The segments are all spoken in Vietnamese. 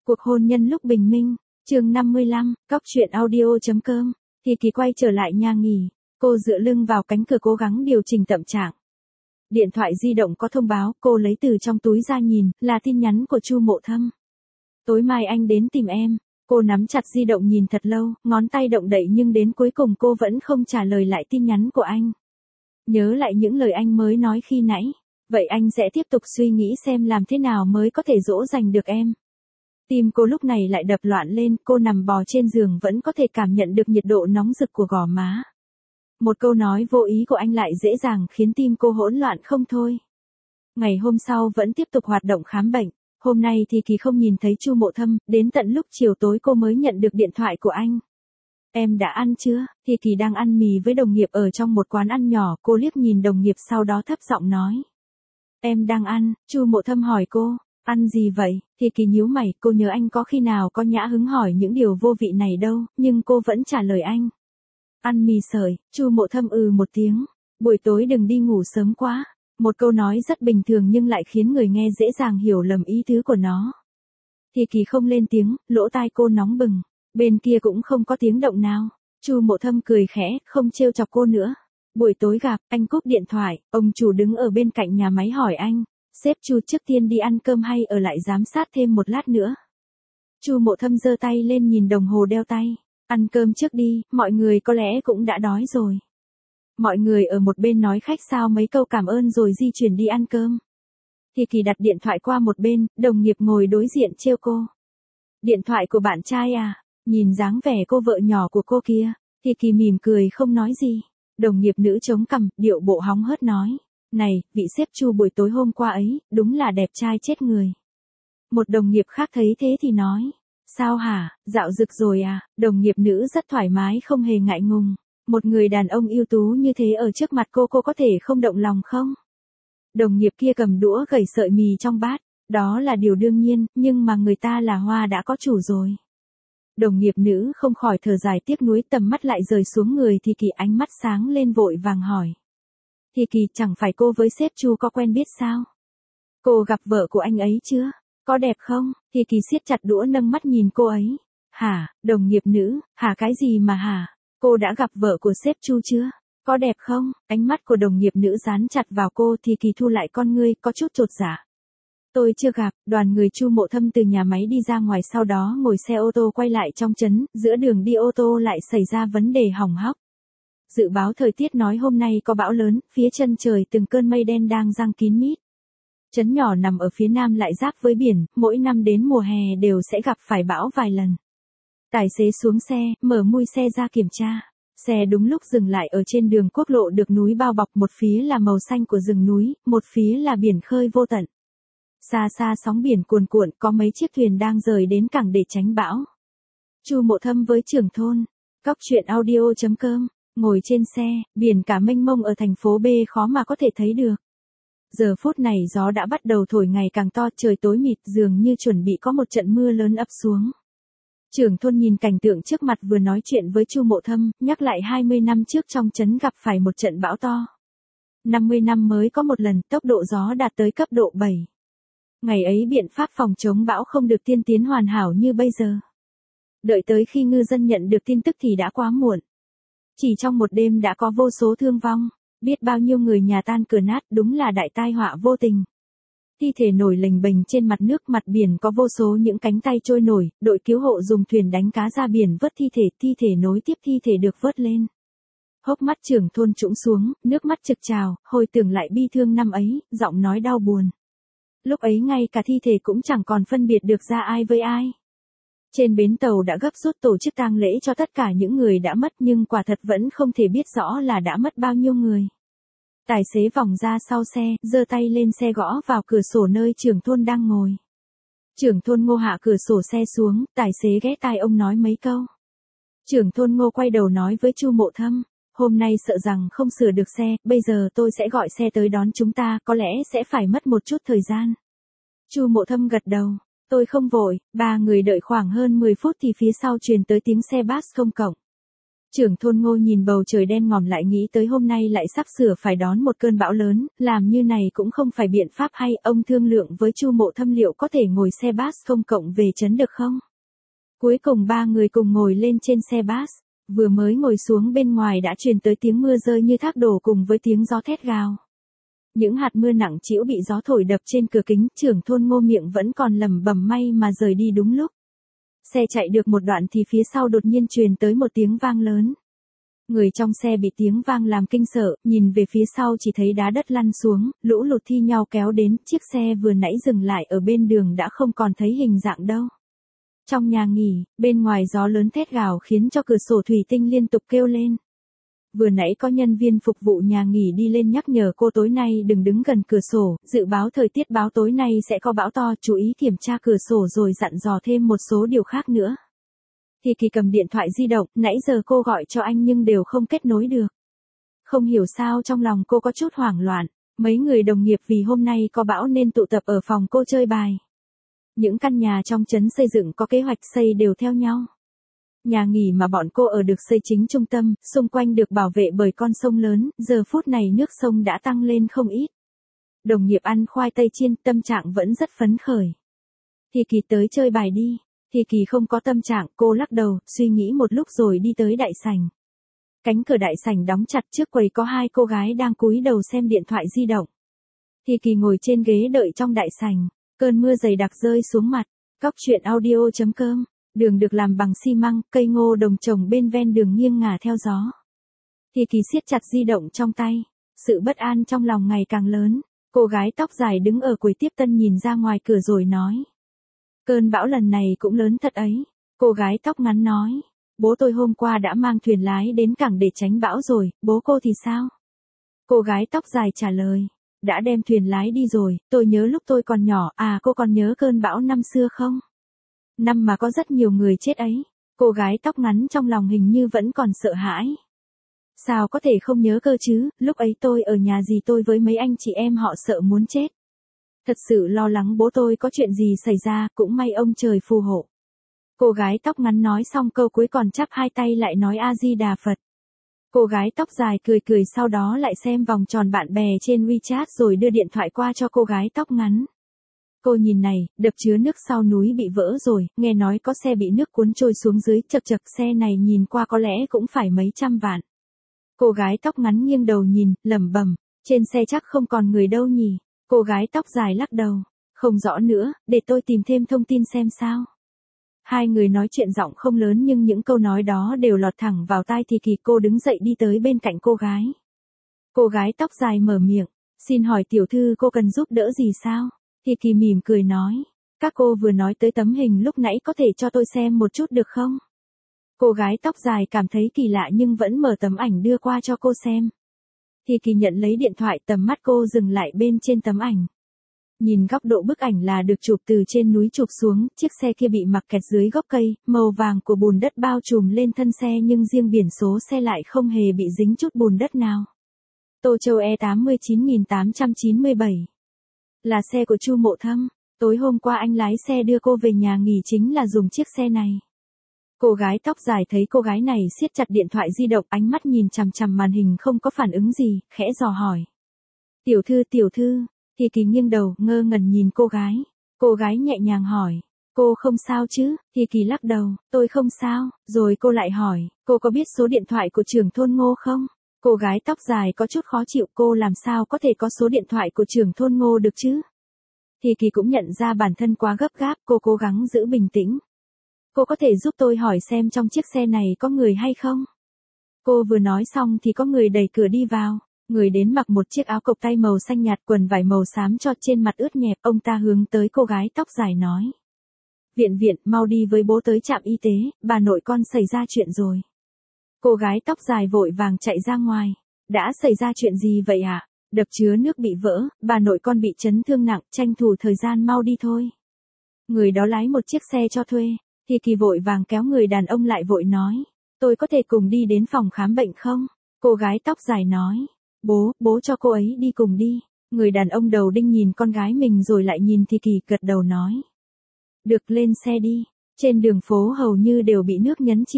Cuộc hôn nhân lúc bình minh, chương 55, cóc truyện audio.com, thì Kỳ quay trở lại nhà nghỉ, cô dựa lưng vào cánh cửa cố gắng điều chỉnh tâm trạng. Điện thoại di động có thông báo, cô lấy từ trong túi ra nhìn, là tin nhắn của Chu Mộ Thâm. Tối mai anh đến tìm em, cô nắm chặt di động nhìn thật lâu, ngón tay động đậy nhưng đến cuối cùng cô vẫn không trả lời lại tin nhắn của anh. Nhớ lại những lời anh mới nói khi nãy, vậy anh sẽ tiếp tục suy nghĩ xem làm thế nào mới có thể dỗ dành được em. Tim cô lúc này lại đập loạn lên, cô nằm bò trên giường vẫn có thể cảm nhận được nhiệt độ nóng rực của gò má. Một câu nói vô ý của anh lại dễ dàng khiến tim cô hỗn loạn không thôi. Ngày hôm sau vẫn tiếp tục hoạt động khám bệnh, hôm nay thì Kỳ không nhìn thấy Chu Mộ Thâm, đến tận lúc chiều tối cô mới nhận được điện thoại của anh. Em đã ăn chưa? Thì Kỳ đang ăn mì với đồng nghiệp ở trong một quán ăn nhỏ, cô liếc nhìn đồng nghiệp sau đó thấp giọng nói. Em đang ăn, Chu Mộ Thâm hỏi cô. Ăn gì vậy? Thì Kỳ nhíu mày, cô nhớ anh có khi nào có nhã hứng hỏi những điều vô vị này đâu, nhưng cô vẫn trả lời anh. Ăn mì sợi, Chu Mộ Thâm một tiếng. Buổi tối đừng đi ngủ sớm quá. Một câu nói rất bình thường nhưng lại khiến người nghe dễ dàng hiểu lầm ý tứ của nó. Thì Kỳ không lên tiếng, lỗ tai cô nóng bừng. Bên kia cũng không có tiếng động nào. Chu Mộ Thâm cười khẽ, không trêu chọc cô nữa. Buổi tối gặp, anh cúp điện thoại, ông chủ đứng ở bên cạnh nhà máy hỏi anh. Sếp Chu trước tiên đi ăn cơm hay ở lại giám sát thêm một lát nữa? Chu Mộ Thâm giơ tay lên nhìn đồng hồ đeo tay. Ăn cơm trước đi, mọi người có lẽ cũng đã đói rồi. Mọi người ở một bên nói khách sáo mấy câu cảm ơn rồi di chuyển đi ăn cơm. Thì Kỳ đặt điện thoại qua một bên, đồng nghiệp ngồi đối diện trêu cô. Điện thoại của bạn trai à? Nhìn dáng vẻ cô vợ nhỏ của cô kia, thì Kỳ mỉm cười không nói gì. Đồng nghiệp nữ chống cằm, điệu bộ hóng hớt nói. Này, vị sếp Chu buổi tối hôm qua ấy, đúng là đẹp trai chết người. Một đồng nghiệp khác thấy thế thì nói. Sao hả, dạo rực rồi à? Đồng nghiệp nữ rất thoải mái không hề ngại ngùng. Một người đàn ông ưu tú như thế ở trước mặt cô có thể không động lòng không? Đồng nghiệp kia cầm đũa gẩy sợi mì trong bát. Đó là điều đương nhiên, nhưng mà người ta là hoa đã có chủ rồi. Đồng nghiệp nữ không khỏi thở dài tiếc nuối, tầm mắt lại rời xuống người thì Kỳ, ánh mắt sáng lên vội vàng hỏi. Thì Kỳ, chẳng phải cô với sếp Chu có quen biết sao? Cô gặp vợ của anh ấy chưa? Có đẹp không? Thì Kỳ siết chặt đũa nâng mắt nhìn cô ấy. Hả, đồng nghiệp nữ, hả cái gì mà hả? Cô đã gặp vợ của sếp Chu chưa? Có đẹp không? Ánh mắt của đồng nghiệp nữ dán chặt vào cô thì Kỳ thu lại con ngươi, có chút chột dạ. Tôi chưa gặp. Đoàn người Chu Mộ Thâm từ nhà máy đi ra ngoài, sau đó ngồi xe ô tô quay lại trong trấn, giữa đường đi ô tô lại xảy ra vấn đề hỏng hóc. Dự báo thời tiết nói hôm nay có bão lớn, phía chân trời từng cơn mây đen đang giăng kín mít. Trấn nhỏ nằm ở phía nam lại giáp với biển, mỗi năm đến mùa hè đều sẽ gặp phải bão vài lần. Tài xế xuống xe, mở mui xe ra kiểm tra. Xe đúng lúc dừng lại ở trên đường quốc lộ được núi bao bọc, một phía là màu xanh của rừng núi, một phía là biển khơi vô tận. Xa xa sóng biển cuồn cuộn, có mấy chiếc thuyền đang rời đến cảng để tránh bão. Chu Mộ Thâm với trưởng thôn, cóc truyện audio.com, ngồi trên xe, biển cả mênh mông ở thành phố B khó mà có thể thấy được. Giờ phút này gió đã bắt đầu thổi ngày càng to, trời tối mịt dường như chuẩn bị có một trận mưa lớn ập xuống. Trưởng thôn nhìn cảnh tượng trước mặt vừa nói chuyện với Chu Mộ Thâm, nhắc lại 20 năm trước trong trấn gặp phải một trận bão to. 50 năm mới có một lần, tốc độ gió đạt tới cấp độ 7. Ngày ấy biện pháp phòng chống bão không được tiên tiến hoàn hảo như bây giờ. Đợi tới khi ngư dân nhận được tin tức thì đã quá muộn. Chỉ trong một đêm đã có vô số thương vong, biết bao nhiêu người nhà tan cửa nát, đúng là đại tai họa vô tình. Thi thể nổi lềnh bềnh trên mặt nước, mặt biển có vô số những cánh tay trôi nổi, đội cứu hộ dùng thuyền đánh cá ra biển vớt thi thể nối tiếp thi thể được vớt lên. Hốc mắt trưởng thôn trũng xuống, nước mắt trực trào, hồi tưởng lại bi thương năm ấy, giọng nói đau buồn. Lúc ấy ngay cả thi thể cũng chẳng còn phân biệt được ra ai với ai. Trên bến tàu đã gấp rút tổ chức tang lễ cho tất cả những người đã mất, nhưng quả thật vẫn không thể biết rõ là đã mất bao nhiêu người. Tài xế vòng ra sau xe, giơ tay lên xe gõ vào cửa sổ nơi trưởng thôn đang ngồi. Trưởng thôn Ngô hạ cửa sổ xe xuống, tài xế ghé tai ông nói mấy câu. Trưởng thôn Ngô quay đầu nói với Chu Mộ Thâm, hôm nay sợ rằng không sửa được xe, bây giờ tôi sẽ gọi xe tới đón chúng ta, có lẽ sẽ phải mất một chút thời gian. Chu Mộ Thâm gật đầu, tôi không vội. Ba người đợi khoảng hơn 10 phút thì phía sau truyền tới tiếng xe bus công cộng. Trưởng thôn Ngô nhìn bầu trời đen ngòm lại nghĩ tới hôm nay lại sắp sửa phải đón một cơn bão lớn, làm như này cũng không phải biện pháp hay, ông thương lượng với Chu Mộ Thâm liệu có thể ngồi xe bus công cộng về trấn được không? Cuối cùng ba người cùng ngồi lên trên xe bus, vừa mới ngồi xuống bên ngoài đã truyền tới tiếng mưa rơi như thác đổ cùng với tiếng gió thét gào. Những hạt mưa nặng trĩu bị gió thổi đập trên cửa kính, trưởng thôn Ngô miệng vẫn còn lẩm bẩm may mà rời đi đúng lúc. Xe chạy được một đoạn thì phía sau đột nhiên truyền tới một tiếng vang lớn. Người trong xe bị tiếng vang làm kinh sợ, nhìn về phía sau chỉ thấy đá đất lăn xuống, lũ lụt thi nhau kéo đến, chiếc xe vừa nãy dừng lại ở bên đường đã không còn thấy hình dạng đâu. Trong nhà nghỉ, bên ngoài gió lớn thét gào khiến cho cửa sổ thủy tinh liên tục kêu lên. Vừa nãy có nhân viên phục vụ nhà nghỉ đi lên nhắc nhở cô tối nay đừng đứng gần cửa sổ, dự báo thời tiết báo tối nay sẽ có bão to, chú ý kiểm tra cửa sổ rồi dặn dò thêm một số điều khác nữa. Thì Kỳ cầm điện thoại di động, nãy giờ cô gọi cho anh nhưng đều không kết nối được. Không hiểu sao trong lòng cô có chút hoảng loạn, mấy người đồng nghiệp vì hôm nay có bão nên tụ tập ở phòng cô chơi bài. Những căn nhà trong trấn xây dựng có kế hoạch xây đều theo nhau. Nhà nghỉ mà bọn cô ở được xây chính trung tâm, xung quanh được bảo vệ bởi con sông lớn, giờ phút này nước sông đã tăng lên không ít. Đồng nghiệp ăn khoai tây chiên, tâm trạng vẫn rất phấn khởi. Thì Kỳ tới chơi bài đi. Thì Kỳ không có tâm trạng, cô lắc đầu, suy nghĩ một lúc rồi đi tới đại sảnh. Cánh cửa đại sảnh đóng chặt, trước quầy có hai cô gái đang cúi đầu xem điện thoại di động. Thì Kỳ ngồi trên ghế đợi trong đại sảnh, cơn mưa dày đặc rơi xuống mặt. Góc truyện audio.com. Đường được làm bằng xi măng, cây ngô đồng trồng bên ven đường nghiêng ngả theo gió. Thì Kỳ siết chặt di động trong tay, sự bất an trong lòng ngày càng lớn. Cô gái tóc dài đứng ở quầy tiếp tân nhìn ra ngoài cửa rồi nói. Cơn bão lần này cũng lớn thật ấy. Cô gái tóc ngắn nói. Bố tôi hôm qua đã mang thuyền lái đến cảng để tránh bão rồi, bố cô thì sao? Cô gái tóc dài trả lời. Đã đem thuyền lái đi rồi, tôi nhớ lúc tôi còn nhỏ, à cô còn nhớ cơn bão năm xưa không? Năm mà có rất nhiều người chết ấy. Cô gái tóc ngắn trong lòng hình như vẫn còn sợ hãi. Sao có thể không nhớ cơ chứ, lúc ấy tôi ở nhà dì tôi với mấy anh chị em họ sợ muốn chết. Thật sự lo lắng bố tôi có chuyện gì xảy ra, cũng may ông trời phù hộ. Cô gái tóc ngắn nói xong câu cuối còn chắp hai tay lại nói A-di-đà Phật. Cô gái tóc dài cười cười sau đó lại xem vòng tròn bạn bè trên WeChat rồi đưa điện thoại qua cho cô gái tóc ngắn. Cô nhìn này, đập chứa nước sau núi bị vỡ rồi, nghe nói có xe bị nước cuốn trôi xuống dưới, chật chật xe này nhìn qua có lẽ cũng phải mấy trăm vạn. Cô gái tóc ngắn nghiêng đầu nhìn, lẩm bẩm, trên xe chắc không còn người đâu nhỉ. Cô gái tóc dài lắc đầu, không rõ nữa, để tôi tìm thêm thông tin xem sao. Hai người nói chuyện giọng không lớn nhưng những câu nói đó đều lọt thẳng vào tai Thì Kỳ. Cô đứng dậy đi tới bên cạnh cô gái. Cô gái tóc dài mở miệng, xin hỏi tiểu thư cô cần giúp đỡ gì sao? Thì Kỳ mỉm cười nói, các cô vừa nói tới tấm hình lúc nãy có thể cho tôi xem một chút được không? Cô gái tóc dài cảm thấy kỳ lạ nhưng vẫn mở tấm ảnh đưa qua cho cô xem. Thì Kỳ nhận lấy điện thoại, tầm mắt cô dừng lại bên trên tấm ảnh. Nhìn góc độ bức ảnh là được chụp từ trên núi chụp xuống, chiếc xe kia bị mặc kẹt dưới gốc cây, màu vàng của bùn đất bao trùm lên thân xe nhưng riêng biển số xe lại không hề bị dính chút bùn đất nào. Tô Châu E89897. Là xe của Chu Mộ Thâm, tối hôm qua anh lái xe đưa cô về nhà nghỉ chính là dùng chiếc xe này. Cô gái tóc dài thấy cô gái này siết chặt điện thoại di động, ánh mắt nhìn chằm chằm màn hình không có phản ứng gì, khẽ dò hỏi. Tiểu thư, Thì Kỳ nghiêng đầu, ngơ ngẩn nhìn cô gái. Cô gái nhẹ nhàng hỏi, cô không sao chứ? Thì Kỳ lắc đầu, tôi không sao, rồi cô lại hỏi, cô có biết số điện thoại của trưởng thôn Ngô không? Cô gái tóc dài có chút khó chịu, cô làm sao có thể có số điện thoại của trưởng thôn Ngô được chứ? Thì Kỳ cũng nhận ra bản thân quá gấp gáp, cô cố gắng giữ bình tĩnh. Cô có thể giúp tôi hỏi xem trong chiếc xe này có người hay không? Cô vừa nói xong thì có người đẩy cửa đi vào. Người đến mặc một chiếc áo cộc tay màu xanh nhạt, quần vải màu xám cho, trên mặt ướt nhẹp, ông ta hướng tới cô gái tóc dài nói. Viện, mau đi với bố tới trạm y tế, bà nội con xảy ra chuyện rồi. Cô gái tóc dài vội vàng chạy ra ngoài. Đã xảy ra chuyện gì vậy ạ? Đập chứa nước bị vỡ, bà nội con bị chấn thương nặng, tranh thủ thời gian mau đi thôi. Người đó lái một chiếc xe cho thuê. Thì Kỳ vội vàng kéo người đàn ông lại vội nói. Tôi có thể cùng đi đến phòng khám bệnh không? Cô gái tóc dài nói. Bố cho cô ấy đi cùng đi. Người đàn ông đầu đinh nhìn con gái mình rồi lại nhìn Thì Kỳ, gật đầu nói. Được, lên xe đi. Trên đường phố hầu như đều bị nước nhấn chìm.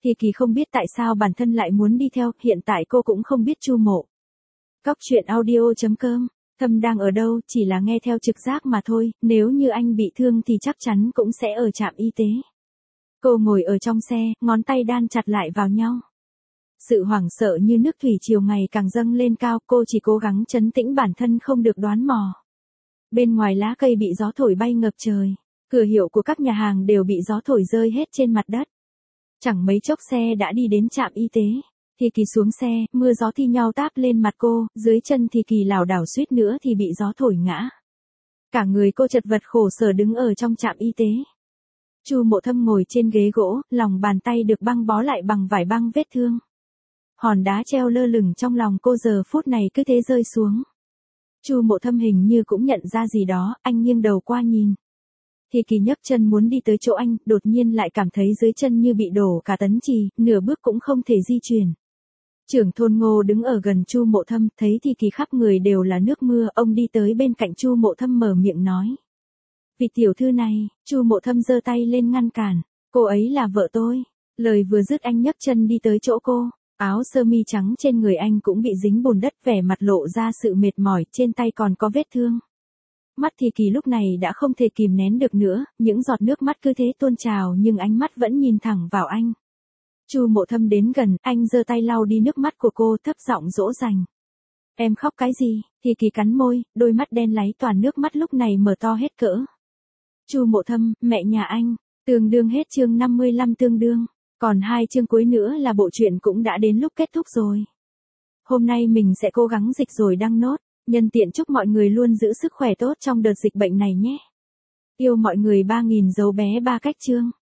Thì Kỳ không biết tại sao bản thân lại muốn đi theo, hiện tại cô cũng không biết Chu Mộ. Cóc truyện audio.com, Thâm đang ở đâu, chỉ là nghe theo trực giác mà thôi, nếu như anh bị thương thì chắc chắn cũng sẽ ở trạm y tế. Cô ngồi ở trong xe, ngón tay đan chặt lại vào nhau. Sự hoảng sợ như nước thủy triều ngày càng dâng lên cao, cô chỉ cố gắng trấn tĩnh bản thân không được đoán mò. Bên ngoài lá cây bị gió thổi bay ngập trời, cửa hiệu của các nhà hàng đều bị gió thổi rơi hết trên mặt đất. Chẳng mấy chốc xe đã đi đến trạm y tế. Thì Kỳ xuống xe, mưa gió thi nhau táp lên mặt cô, dưới chân thì Kỳ lảo đảo suýt nữa thì bị gió thổi ngã. Cả người cô chật vật khổ sở đứng ở trong trạm y tế. Chu Mộ Thâm ngồi trên ghế gỗ, lòng bàn tay được băng bó lại bằng vải băng vết thương. Hòn đá treo lơ lửng trong lòng cô giờ phút này cứ thế rơi xuống. Chu Mộ Thâm hình như cũng nhận ra gì đó, anh nghiêng đầu qua nhìn. Thì Kỳ nhấc chân muốn đi tới chỗ anh, đột nhiên lại cảm thấy dưới chân như bị đổ cả tấn chì, nửa bước cũng không thể di chuyển. Trưởng thôn Ngô đứng ở gần Chu Mộ Thâm, thấy Thì Kỳ khắp người đều là nước mưa, ông đi tới bên cạnh Chu Mộ Thâm mở miệng nói. Vị tiểu thư này, Chu Mộ Thâm giơ tay lên ngăn cản, cô ấy là vợ tôi. Lời vừa dứt anh nhấc chân đi tới chỗ cô, áo sơ mi trắng trên người anh cũng bị dính bùn đất, vẻ mặt lộ ra sự mệt mỏi, trên tay còn có vết thương. Mắt Thì Kỳ lúc này đã không thể kìm nén được nữa, những giọt nước mắt cứ thế tuôn trào nhưng ánh mắt vẫn nhìn thẳng vào anh. Chu Mộ Thâm đến gần, anh giơ tay lau đi nước mắt của cô, thấp giọng dỗ dành. Em khóc cái gì? Thì Kỳ cắn môi, đôi mắt đen láy toàn nước mắt lúc này mở to hết cỡ. Chu Mộ Thâm, mẹ nhà anh, tương đương hết chương 55 tương đương, còn 2 chương cuối nữa là bộ truyện cũng đã đến lúc kết thúc rồi. Hôm nay mình sẽ cố gắng dịch rồi đăng nốt, nhân tiện chúc mọi người luôn giữ sức khỏe tốt trong đợt dịch bệnh này nhé. Yêu mọi người 3000 dấu bé 3 cách chương.